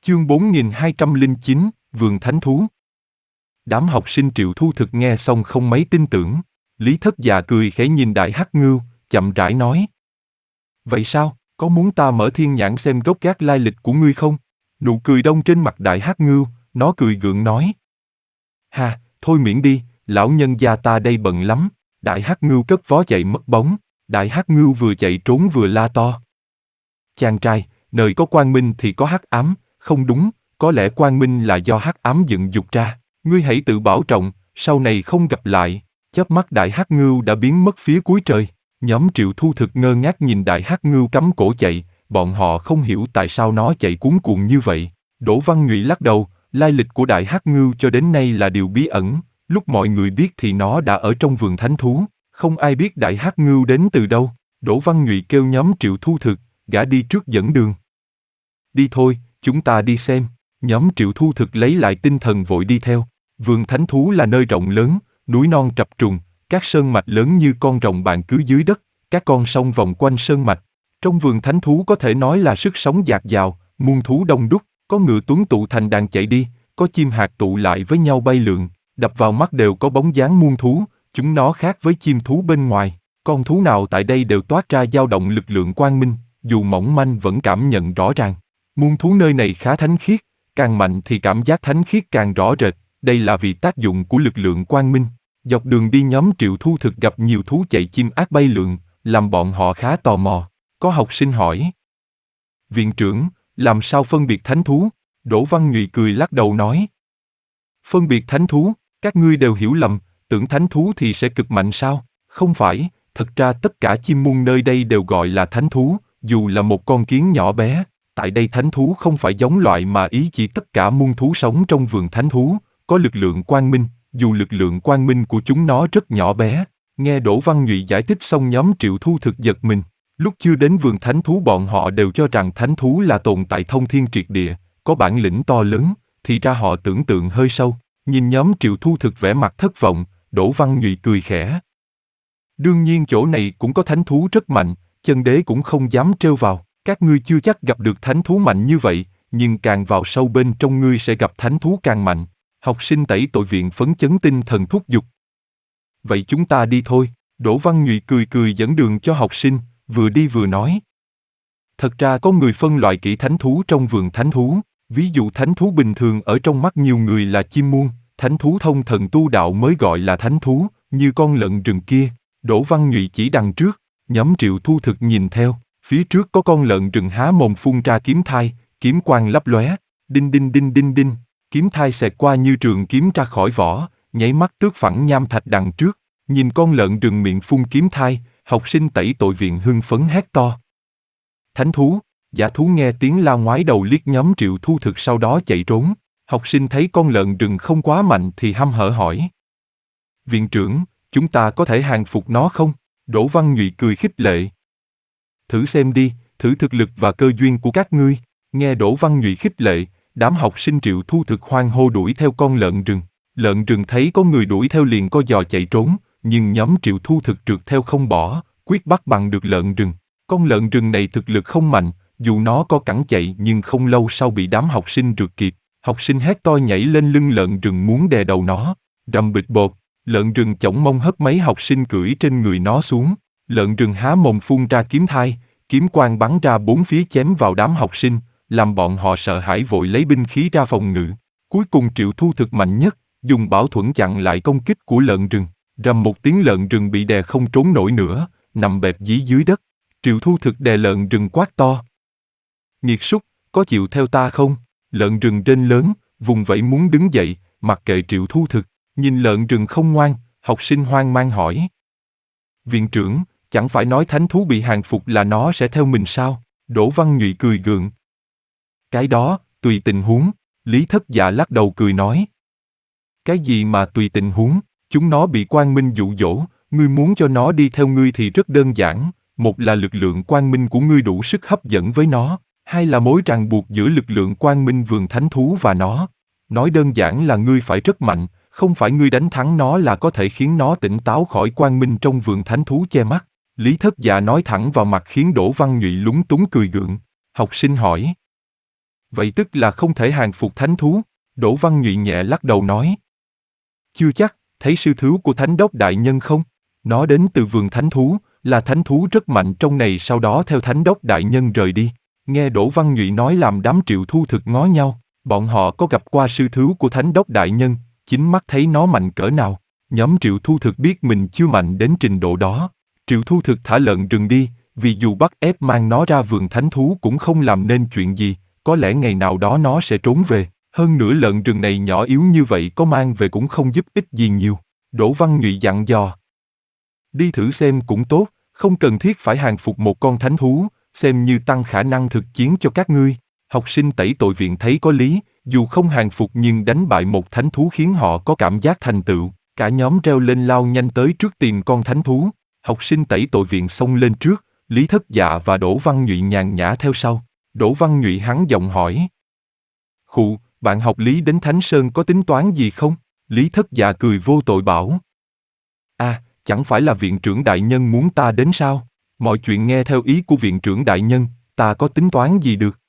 Chương 4209, Vườn Thánh Thú. Đám học sinh Triệu Thu Thực nghe xong không mấy tin tưởng. Lý Thất Dạ cười khẽ nhìn Đại Hắc Ngưu, chậm rãi nói. Vậy sao, có muốn ta mở thiên nhãn xem gốc gác lai lịch của ngươi không? Nụ cười đông trên mặt Đại Hắc Ngưu, nó cười gượng nói. Hà, thôi miễn đi, lão nhân gia ta đây bận lắm. Đại Hắc Ngưu cất vó chạy mất bóng. Đại Hắc Ngưu vừa chạy trốn vừa la to. Chàng trai, nơi có quang minh thì có hắc ám, không đúng, có lẽ quang minh là do hắc ám dựng dục ra. Ngươi hãy tự bảo trọng, sau này không gặp lại. Chớp mắt Đại Hắc Ngưu đã biến mất phía cuối trời. Nhóm Triệu Thu Thực ngơ ngác nhìn Đại Hắc Ngưu cắm cổ chạy, bọn họ không hiểu tại sao nó chạy cuống cuồng như vậy. Đỗ Văn Nhụy lắc đầu, lai lịch của Đại Hắc Ngưu cho đến nay là điều bí ẩn, lúc mọi người biết thì nó đã ở trong vườn thánh thú, không ai biết Đại Hắc Ngưu đến từ đâu. Đỗ Văn Nhụy kêu nhóm Triệu Thu Thực, gã đi trước dẫn đường. Đi thôi, chúng ta đi xem. Nhóm Triệu Thu Thực lấy lại tinh thần vội đi theo. Vườn thánh thú là nơi rộng lớn, núi non trập trùng, các sơn mạch lớn như con rồng bạn cứ dưới đất, các con sông vòng quanh sơn mạch. Trong vườn thánh thú có thể nói là sức sống dạt dào, muôn thú đông đúc, có ngựa tuấn tụ thành đàn chạy đi, có chim hạc tụ lại với nhau bay lượn, đập vào mắt đều có bóng dáng muôn thú, chúng nó khác với chim thú bên ngoài, con thú nào tại đây đều toát ra dao động lực lượng quang minh, dù mỏng manh vẫn cảm nhận rõ ràng. Muôn thú nơi này khá thánh khiết, càng mạnh thì cảm giác thánh khiết càng rõ rệt, đây là vì tác dụng của lực lượng quang minh. Dọc đường đi nhóm Triệu Thu Thực gặp nhiều thú chạy chim ác bay lượn, làm bọn họ khá tò mò. Có học sinh hỏi. Viện trưởng, làm sao phân biệt thánh thú? Đỗ Văn Nhụy cười lắc đầu nói. Phân biệt thánh thú, các ngươi đều hiểu lầm, tưởng thánh thú thì sẽ cực mạnh sao? Không phải, thật ra tất cả chim muôn nơi đây đều gọi là thánh thú, dù là một con kiến nhỏ bé. Tại đây thánh thú không phải giống loại mà ý chỉ tất cả muôn thú sống trong vườn thánh thú, có lực lượng quang minh, dù lực lượng quang minh của chúng nó rất nhỏ bé. Nghe Đỗ Văn Nhụy giải thích xong nhóm Triệu Thu Thực giật mình. Lúc chưa đến vườn thánh thú bọn họ đều cho rằng thánh thú là tồn tại thông thiên triệt địa, có bản lĩnh to lớn, thì ra họ tưởng tượng hơi sâu. Nhìn nhóm Triệu Thu Thực vẻ mặt thất vọng, Đỗ Văn Nhụy cười khẽ. Đương nhiên chỗ này cũng có thánh thú rất mạnh, chân đế cũng không dám trêu vào. Các ngươi chưa chắc gặp được thánh thú mạnh như vậy, nhưng càng vào sâu bên trong ngươi sẽ gặp thánh thú càng mạnh. Học sinh Tẩy Tội Viện phấn chấn tinh thần thúc giục. Vậy chúng ta đi thôi. Đỗ Văn Nhụy cười cười dẫn đường cho học sinh, vừa đi vừa nói. Thật ra có người phân loại kỹ thánh thú trong vườn thánh thú. Ví dụ thánh thú bình thường ở trong mắt nhiều người là chim muôn, thánh thú thông thần tu đạo mới gọi là thánh thú, như con lợn rừng kia. Đỗ Văn Nhụy chỉ đằng trước, nhóm Triệu Thu Thực nhìn theo. Phía trước có con lợn rừng há mồm phun ra kiếm thai, kiếm quang lấp lóe, đinh đinh đinh đinh đinh, kiếm thai xẹt qua như trường kiếm ra khỏi vỏ, nháy mắt tước phẳng nham thạch đằng trước. Nhìn con lợn rừng miệng phun kiếm thai, học sinh Tẩy Tội Viện hưng phấn hét to. Thánh thú, dã thú nghe tiếng la ngoái đầu liếc nhóm Triệu Thu Thực sau đó chạy trốn. Học sinh thấy con lợn rừng không quá mạnh thì hăm hở hỏi. Viện trưởng, chúng ta có thể hàng phục nó không? Đỗ Văn Nhụy cười khích lệ. Thử xem đi, thử thực lực và cơ duyên của các ngươi. Nghe Đỗ Văn Nhụy khích lệ, đám học sinh Triệu Thu Thực hoan hô đuổi theo con lợn rừng. Lợn rừng thấy có người đuổi theo liền co giò chạy trốn, nhưng nhóm Triệu Thu Thực trượt theo không bỏ, quyết bắt bằng được lợn rừng. Con lợn rừng này thực lực không mạnh, dù nó có cẳng chạy nhưng không lâu sau bị đám học sinh rượt kịp. Học sinh hét to nhảy lên lưng lợn rừng muốn đè đầu nó. Rầm bịch bột, lợn rừng chổng mông hất mấy học sinh cưỡi trên người nó xuống. Lợn rừng há mồm phun ra kiếm thai, kiếm quang bắn ra bốn phía chém vào đám học sinh, làm bọn họ sợ hãi vội lấy binh khí ra phòng ngự. Cuối cùng Triệu Thu Thực mạnh nhất, dùng bảo thuẫn chặn lại công kích của lợn rừng. Rầm một tiếng lợn rừng bị đè không trốn nổi nữa, nằm bẹp dí dưới đất. Triệu Thu Thực đè lợn rừng quát to. Nghiệt súc, có chịu theo ta không? Lợn rừng rên lớn, vùng vẫy muốn đứng dậy, mặc kệ Triệu Thu Thực. Nhìn lợn rừng không ngoan, học sinh hoang mang hỏi. Viện trưởng, chẳng phải nói thánh thú bị hàng phục là nó sẽ theo mình sao? Đỗ Văn Nhụy cười gượng. Cái đó, tùy tình huống. Lý Thất Dạ lắc đầu cười nói. Cái gì mà tùy tình huống? Chúng nó bị quang minh dụ dỗ, ngươi muốn cho nó đi theo ngươi thì rất đơn giản. Một là lực lượng quang minh của ngươi đủ sức hấp dẫn với nó, hai là mối ràng buộc giữa lực lượng quang minh vườn thánh thú và nó. Nói đơn giản là ngươi phải rất mạnh, không phải ngươi đánh thắng nó là có thể khiến nó tỉnh táo khỏi quang minh trong vườn thánh thú che mắt. Lý Thất Dạ nói thẳng vào mặt khiến Đỗ Văn Nhụy lúng túng cười gượng. Học sinh hỏi. vậy tức là không thể hàng phục thánh thú. Đỗ Văn Nhụy nhẹ lắc đầu nói. Chưa chắc, thấy sư thú của thánh đốc đại nhân không? Nó đến từ vườn thánh thú, là thánh thú rất mạnh trong này, sau đó theo thánh đốc đại nhân rời đi. Nghe Đỗ Văn Nhụy nói làm đám Triệu Thu Thực ngó nhau, bọn họ có gặp qua sư thú của thánh đốc đại nhân, chính mắt thấy nó mạnh cỡ nào. Nhóm Triệu Thu Thực biết mình chưa mạnh đến trình độ đó. Triệu Thu Thực thả lợn rừng đi, vì dù bắt ép mang nó ra vườn thánh thú cũng không làm nên chuyện gì, có lẽ ngày nào đó nó sẽ trốn về. Hơn nữa lợn rừng này nhỏ yếu như vậy có mang về cũng không giúp ích gì nhiều. Đỗ Văn Nhụy dặn dò. Đi thử xem cũng tốt, không cần thiết phải hàng phục một con thánh thú, xem như tăng khả năng thực chiến cho các ngươi. Học sinh tẩy tội viện thấy có lý, dù không hàng phục nhưng đánh bại một thánh thú khiến họ có cảm giác thành tựu. Cả nhóm reo lên lao nhanh tới trước tìm con thánh thú. Học sinh tẩy tội viện xông lên trước, Lý Thất Dạ và Đỗ Văn Nhụy nhàn nhã theo sau. Đỗ Văn Nhụy hắn giọng hỏi. Khụ, bạn học Lý đến Thánh Sơn có tính toán gì không? Lý Thất Dạ cười vô tội bảo. Chẳng phải là viện trưởng đại nhân muốn ta đến sao? Mọi chuyện nghe theo ý của viện trưởng đại nhân, ta có tính toán gì được?